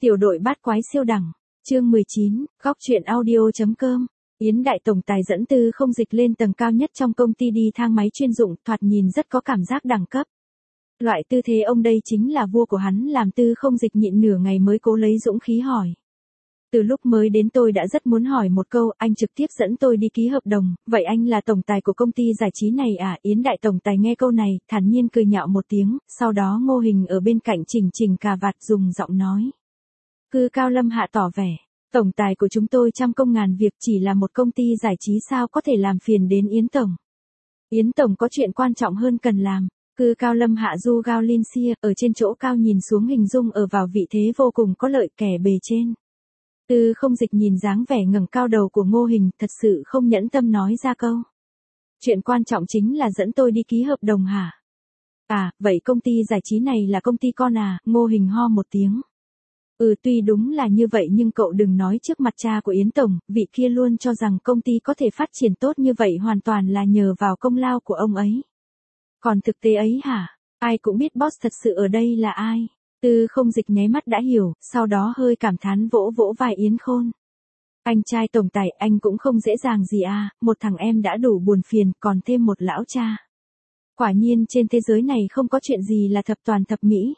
Tiểu đội bát quái siêu đẳng, chương 19, góc truyện audio.com. Yến đại tổng tài dẫn Tư Không Dịch lên tầng cao nhất trong công ty đi thang máy chuyên dụng, thoạt nhìn rất có cảm giác đẳng cấp. Loại tư thế ông đây chính là vua của hắn, làm Tư Không Dịch nhịn nửa ngày mới cố lấy dũng khí hỏi. Từ lúc mới đến tôi đã rất muốn hỏi một câu, anh trực tiếp dẫn tôi đi ký hợp đồng, vậy anh là tổng tài của công ty giải trí này à? Yến đại tổng tài nghe câu này, thản nhiên cười nhạo một tiếng, sau đó Ngô Hình ở bên cạnh chỉnh cà vạt dùng giọng nói. Cư cao lâm hạ tỏ vẻ, tổng tài của chúng tôi trăm công ngàn việc, chỉ là một công ty giải trí sao có thể làm phiền đến Yến tổng. Yến tổng có chuyện quan trọng hơn cần làm. Cư cao lâm hạ du gao linh xia, ở trên chỗ cao nhìn xuống hình dung ở vào vị thế vô cùng có lợi kẻ bề trên. Tư Không Dịch nhìn dáng vẻ ngẩng cao đầu của Ngô Hình, thật sự không nhẫn tâm nói ra câu. Chuyện quan trọng chính là dẫn tôi đi ký hợp đồng hả? À, vậy công ty giải trí này là công ty con à? Ngô Hình ho một tiếng. Tuy đúng là như vậy nhưng cậu đừng nói trước mặt cha của Yến tổng, vị kia luôn cho rằng công ty có thể phát triển tốt như vậy hoàn toàn là nhờ vào công lao của ông ấy. Còn thực tế ấy hả? Ai cũng biết boss thật sự ở đây là ai. Tư Không Dịch nháy mắt đã hiểu, sau đó hơi cảm thán vỗ vỗ vai Yến Khôn. Anh trai tổng tài, anh cũng không dễ dàng gì à, một thằng em đã đủ buồn phiền, còn thêm một lão cha. Quả nhiên trên thế giới này không có chuyện gì là thập toàn thập mỹ.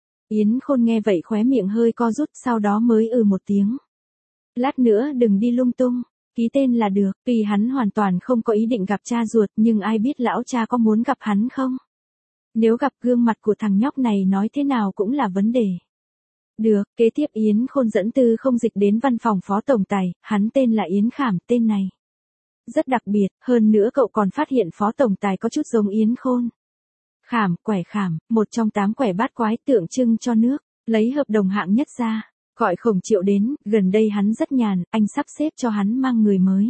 Yến Khôn nghe vậy khóe miệng hơi co rút, sau đó mới một tiếng. Lát nữa đừng đi lung tung, ký tên là được, tuy hắn hoàn toàn không có ý định gặp cha ruột, nhưng ai biết lão cha có muốn gặp hắn không? Nếu gặp gương mặt của thằng nhóc này nói thế nào cũng là vấn đề. Được, kế tiếp Yến Khôn dẫn Tư Không Dịch đến văn phòng phó tổng tài, hắn tên là Yến Khảm, tên này rất đặc biệt, hơn nữa cậu còn phát hiện phó tổng tài có chút giống Yến Khôn. Khảm, quẻ Khảm, một trong 8 quẻ bát quái tượng trưng cho nước, lấy hợp đồng hạng nhất ra, gọi Khổng Triệu đến, gần đây hắn rất nhàn, anh sắp xếp cho hắn mang người mới.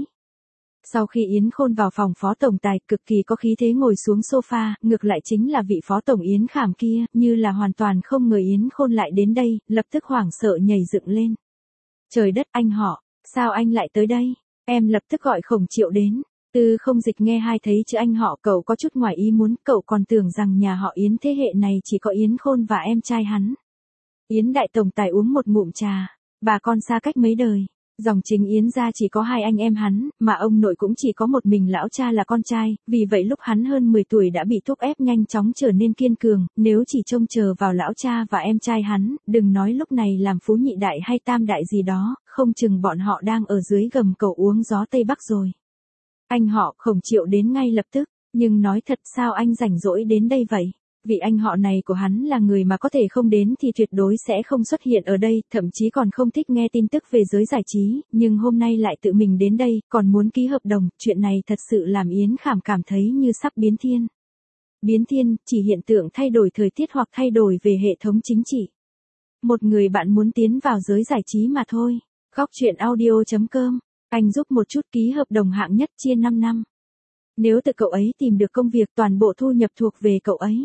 Sau khi Yến Khôn vào phòng phó tổng tài, cực kỳ có khí thế ngồi xuống sofa, ngược lại chính là vị phó tổng Yến Khảm kia, như là hoàn toàn không ngờ Yến Khôn lại đến đây, lập tức hoảng sợ nhảy dựng lên. Trời đất, anh họ, sao anh lại tới đây? Em lập tức gọi Khổng Triệu đến. Tư Không Dịch nghe hai thấy chữ anh họ cậu có chút ngoài ý muốn, cậu còn tưởng rằng nhà họ Yến thế hệ này chỉ có Yến Khôn và em trai hắn. Yến đại tổng tài uống một ngụm trà, bà con xa cách mấy đời. Dòng chính Yến gia chỉ có 2 anh em hắn, mà ông nội cũng chỉ có một mình lão cha là con trai, vì vậy lúc hắn hơn 10 tuổi đã bị thúc ép nhanh chóng trở nên kiên cường, nếu chỉ trông chờ vào lão cha và em trai hắn, đừng nói lúc này làm phú nhị đại hay tam đại gì đó, không chừng bọn họ đang ở dưới gầm cầu uống gió Tây Bắc rồi. Anh họ Khổng Triệu đến ngay lập tức, nhưng nói thật sao anh rảnh rỗi đến đây vậy? Vị anh họ này của hắn là người mà có thể không đến thì tuyệt đối sẽ không xuất hiện ở đây, thậm chí còn không thích nghe tin tức về giới giải trí, nhưng hôm nay lại tự mình đến đây, còn muốn ký hợp đồng, chuyện này thật sự làm Yến Khảm cảm thấy như sắp biến thiên. Biến thiên, chỉ hiện tượng thay đổi thời tiết hoặc thay đổi về hệ thống chính trị. Một người bạn muốn tiến vào giới giải trí mà thôi. Góc truyện audio.com, anh giúp một chút ký hợp đồng hạng nhất chia 5 năm. Nếu tự cậu ấy tìm được công việc toàn bộ thu nhập thuộc về cậu ấy.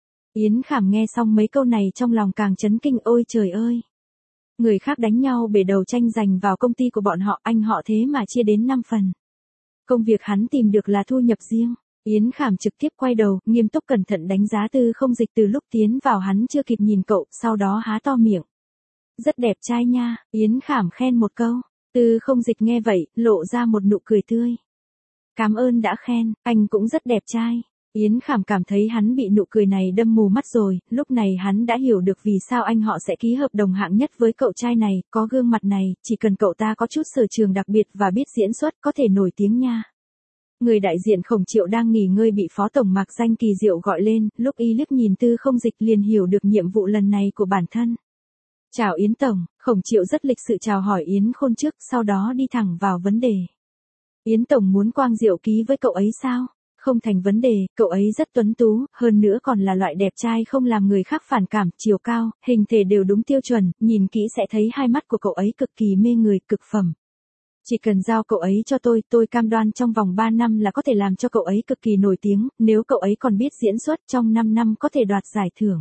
Yến Khảm nghe xong mấy câu này trong lòng càng chấn kinh, ôi trời ơi. Người khác đánh nhau bể đầu tranh giành vào công ty của bọn họ, anh họ thế mà chia đến 5 phần. Công việc hắn tìm được là thu nhập riêng. Yến Khảm trực tiếp quay đầu, nghiêm túc cẩn thận đánh giá Tư Không Dịch từ lúc tiến vào, hắn chưa kịp nhìn cậu, sau đó há to miệng. Rất đẹp trai nha, Yến Khảm khen một câu. Tư Không Dịch nghe vậy, lộ ra một nụ cười tươi. Cảm ơn đã khen, anh cũng rất đẹp trai. Yến Khảm cảm thấy hắn bị nụ cười này đâm mù mắt rồi, lúc này hắn đã hiểu được vì sao anh họ sẽ ký hợp đồng hạng nhất với cậu trai này, có gương mặt này, chỉ cần cậu ta có chút sở trường đặc biệt và biết diễn xuất có thể nổi tiếng nha. Người đại diện Khổng Triệu đang nghỉ ngơi bị phó tổng Mạc Danh kỳ diệu gọi lên, lúc y liếc nhìn Tư Không Dịch liền hiểu được nhiệm vụ lần này của bản thân. Chào Yến tổng, Khổng Triệu rất lịch sự chào hỏi Yến Khôn trước, sau đó đi thẳng vào vấn đề. Yến tổng muốn Quang Diệu ký với cậu ấy sao? Không thành vấn đề, cậu ấy rất tuấn tú, hơn nữa còn là loại đẹp trai không làm người khác phản cảm, chiều cao, hình thể đều đúng tiêu chuẩn, nhìn kỹ sẽ thấy hai mắt của cậu ấy cực kỳ mê người, cực phẩm. Chỉ cần giao cậu ấy cho tôi cam đoan trong vòng 3 năm là có thể làm cho cậu ấy cực kỳ nổi tiếng, nếu cậu ấy còn biết diễn xuất trong 5 năm có thể đoạt giải thưởng.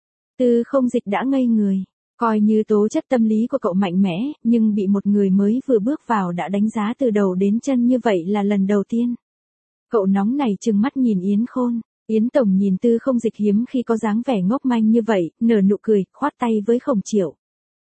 Tư Không Dịch đã ngây người, coi như tố chất tâm lý của cậu mạnh mẽ, nhưng bị một người mới vừa bước vào đã đánh giá từ đầu đến chân như vậy là lần đầu tiên. Cậu nóng này trừng mắt nhìn Yến Khôn, Yến tổng nhìn Tư Không Dịch hiếm khi có dáng vẻ ngốc manh như vậy, nở nụ cười, khoát tay với Khổng Triệu.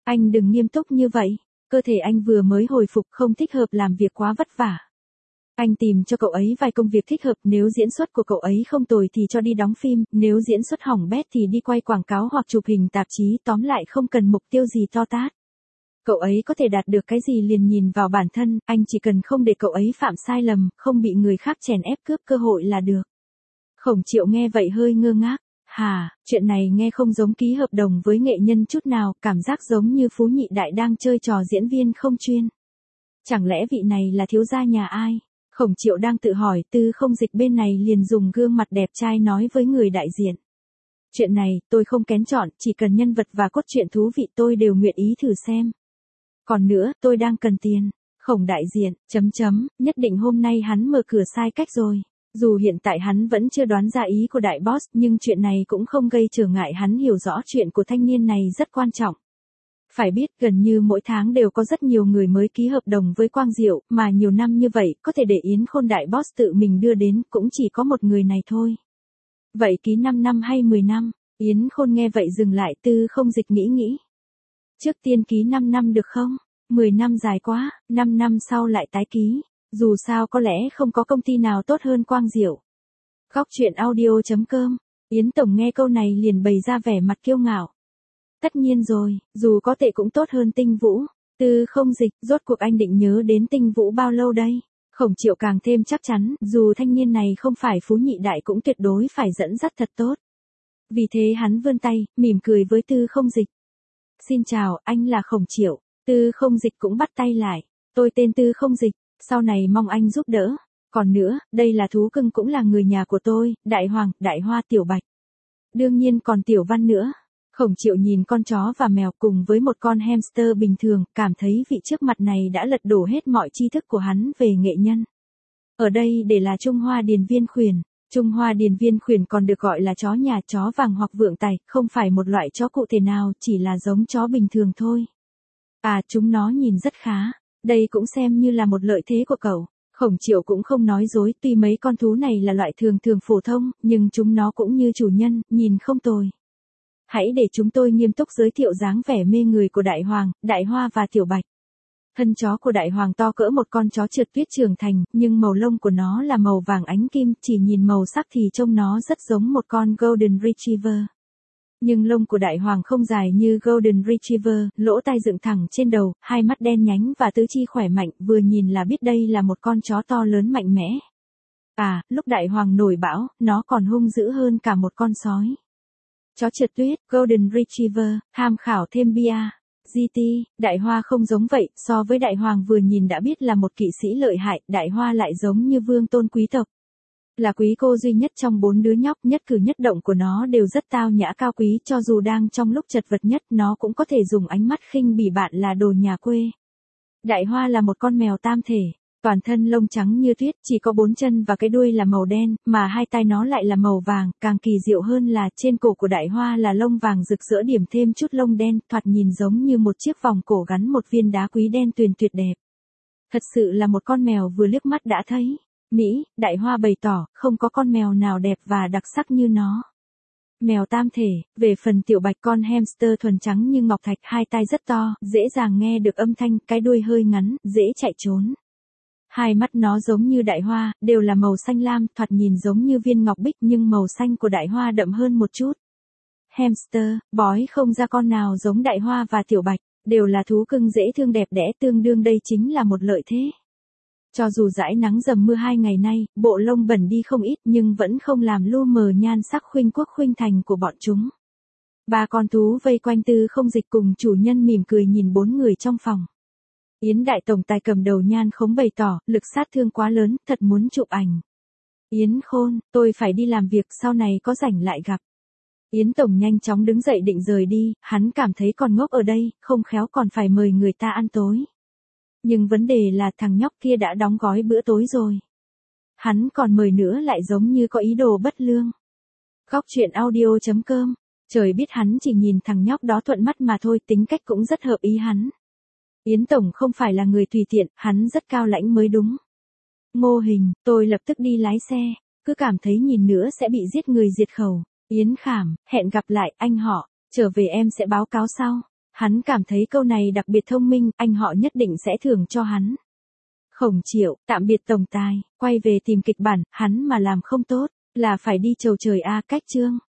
Anh đừng nghiêm túc như vậy, cơ thể anh vừa mới hồi phục không thích hợp làm việc quá vất vả. Anh tìm cho cậu ấy vài công việc thích hợp, nếu diễn xuất của cậu ấy không tồi thì cho đi đóng phim, nếu diễn xuất hỏng bét thì đi quay quảng cáo hoặc chụp hình tạp chí, tóm lại không cần mục tiêu gì to tát. Cậu ấy có thể đạt được cái gì liền nhìn vào bản thân, anh chỉ cần không để cậu ấy phạm sai lầm, không bị người khác chèn ép cướp cơ hội là được. Khổng Triệu nghe vậy hơi ngơ ngác. Hà, chuyện này nghe không giống ký hợp đồng với nghệ nhân chút nào, cảm giác giống như Phú Nhị Đại đang chơi trò diễn viên không chuyên. Chẳng lẽ vị này là thiếu gia nhà ai? Khổng Triệu đang tự hỏi, Tư Không Dịch bên này liền dùng gương mặt đẹp trai nói với người đại diện. Chuyện này, tôi không kén chọn, chỉ cần nhân vật và cốt truyện thú vị tôi đều nguyện ý thử xem. Còn nữa, tôi đang cần tiền. Khổng đại diện, nhất định hôm nay hắn mở cửa sai cách rồi. Dù hiện tại hắn vẫn chưa đoán ra ý của đại boss, nhưng chuyện này cũng không gây trở ngại hắn hiểu rõ chuyện của thanh niên này rất quan trọng. Phải biết gần như mỗi tháng đều có rất nhiều người mới ký hợp đồng với Quang Diệu, mà nhiều năm như vậy, có thể để Yến Khôn đại boss tự mình đưa đến, cũng chỉ có một người này thôi. Vậy ký 5 năm hay 10 năm? Yến Khôn nghe vậy dừng lại, Tư Không Dịch nghĩ. Trước tiên ký 5 năm được không? 10 năm dài quá, 5 năm sau lại tái ký. Dù sao có lẽ không có công ty nào tốt hơn Quang Diệu. Góc truyện audio.com. Yến Tổng nghe câu này liền bày ra vẻ mặt kiêu ngạo. Tất nhiên rồi, dù có tệ cũng tốt hơn Tinh Vũ. Tư Không Dịch, rốt cuộc anh định nhớ đến Tinh Vũ bao lâu đây? Khổng Triệu càng thêm chắc chắn, dù thanh niên này không phải Phú Nhị Đại cũng tuyệt đối phải dẫn dắt thật tốt. Vì thế hắn vươn tay, mỉm cười với Tư Không Dịch. Xin chào, anh là Khổng Triệu. Tư Không Dịch cũng bắt tay lại. Tôi tên Tư Không Dịch, sau này mong anh giúp đỡ. Còn nữa, đây là thú cưng cũng là người nhà của tôi, Đại Hoàng, Đại Hoa, Tiểu Bạch. Đương nhiên còn Tiểu Văn nữa. Khổng Triệu nhìn con chó và mèo cùng với một con hamster bình thường, cảm thấy vị trước mặt này đã lật đổ hết mọi tri thức của hắn về nghệ nhân. Ở đây để là Trung Hoa Điền Viên Khuyển. Trung Hoa Điền Viên Khuyển còn được gọi là chó nhà, chó vàng hoặc vượng tài, không phải một loại chó cụ thể nào, chỉ là giống chó bình thường thôi. À, chúng nó nhìn rất khá. Đây cũng xem như là một lợi thế của cậu. Khổng Triệu cũng không nói dối, tuy mấy con thú này là loại thường phổ thông, nhưng chúng nó cũng như chủ nhân, nhìn không tồi. Hãy để chúng tôi nghiêm túc giới thiệu dáng vẻ mê người của Đại Hoàng, Đại Hoa và Tiểu Bạch. Thân chó của Đại Hoàng to cỡ một con chó trượt tuyết trưởng thành, nhưng màu lông của nó là màu vàng ánh kim, chỉ nhìn màu sắc thì trông nó rất giống một con Golden Retriever. Nhưng lông của Đại Hoàng không dài như Golden Retriever, lỗ tai dựng thẳng trên đầu, hai mắt đen nhánh và tứ chi khỏe mạnh, vừa nhìn là biết đây là một con chó to lớn mạnh mẽ. À, lúc Đại Hoàng nổi bão, nó còn hung dữ hơn cả một con sói. Chó trượt tuyết, Golden Retriever, tham khảo thêm bia. GT, Đại Hoa không giống vậy, so với Đại Hoàng vừa nhìn đã biết là một kỵ sĩ lợi hại, Đại Hoa lại giống như vương tôn quý tộc. Là quý cô duy nhất trong 4 đứa nhóc, nhất cử nhất động của nó đều rất tao nhã cao quý, cho dù đang trong lúc chật vật nhất nó cũng có thể dùng ánh mắt khinh bỉ bạn là đồ nhà quê. Đại Hoa là một con mèo tam thể, toàn thân lông trắng như tuyết, chỉ có 4 chân và cái đuôi là màu đen, mà hai tai nó lại là màu vàng, càng kỳ diệu hơn là trên cổ của Đại Hoa là lông vàng rực rỡ điểm thêm chút lông đen, thoạt nhìn giống như một chiếc vòng cổ gắn một viên đá quý đen tuyền tuyệt đẹp. Thật sự là một con mèo vừa liếc mắt đã thấy. Mỹ, Đại Hoa bày tỏ, không có con mèo nào đẹp và đặc sắc như nó. Mèo tam thể, về phần Tiểu Bạch con hamster thuần trắng như ngọc thạch, hai tai rất to, dễ dàng nghe được âm thanh, cái đuôi hơi ngắn, dễ chạy trốn. Hai mắt nó giống như Đại Hoa, đều là màu xanh lam, thoạt nhìn giống như viên ngọc bích nhưng màu xanh của Đại Hoa đậm hơn một chút. Hamster, bói không ra con nào giống Đại Hoa và Tiểu Bạch, đều là thú cưng dễ thương đẹp đẽ, tương đương đây chính là một lợi thế. Cho dù dãi nắng dầm mưa 2 ngày nay, bộ lông bẩn đi không ít nhưng vẫn không làm lu mờ nhan sắc khuynh quốc khuynh thành của bọn chúng. 3 con thú vây quanh Tư Không Dịch cùng chủ nhân mỉm cười nhìn 4 người trong phòng. Yến đại tổng tài cầm đầu Nhan Khống bày tỏ, lực sát thương quá lớn, thật muốn chụp ảnh. Yến Khôn, tôi phải đi làm việc, sau này có rảnh lại gặp. Yến tổng nhanh chóng đứng dậy định rời đi, hắn cảm thấy còn ngốc ở đây, không khéo còn phải mời người ta ăn tối. Nhưng vấn đề là thằng nhóc kia đã đóng gói bữa tối rồi. Hắn còn mời nữa lại giống như có ý đồ bất lương. Góc truyện audio.com, trời biết hắn chỉ nhìn thằng nhóc đó thuận mắt mà thôi, tính cách cũng rất hợp ý hắn. Yến tổng không phải là người tùy tiện, hắn rất cao lãnh mới đúng. Mô hình, tôi lập tức đi lái xe, cứ cảm thấy nhìn nữa sẽ bị giết người diệt khẩu. Yến Khảm, hẹn gặp lại, anh họ, trở về em sẽ báo cáo sau. Hắn cảm thấy câu này đặc biệt thông minh, anh họ nhất định sẽ thưởng cho hắn. Khổng Triệu, tạm biệt tổng tài, quay về tìm kịch bản, hắn mà làm không tốt, là phải đi chầu trời a. Cách chương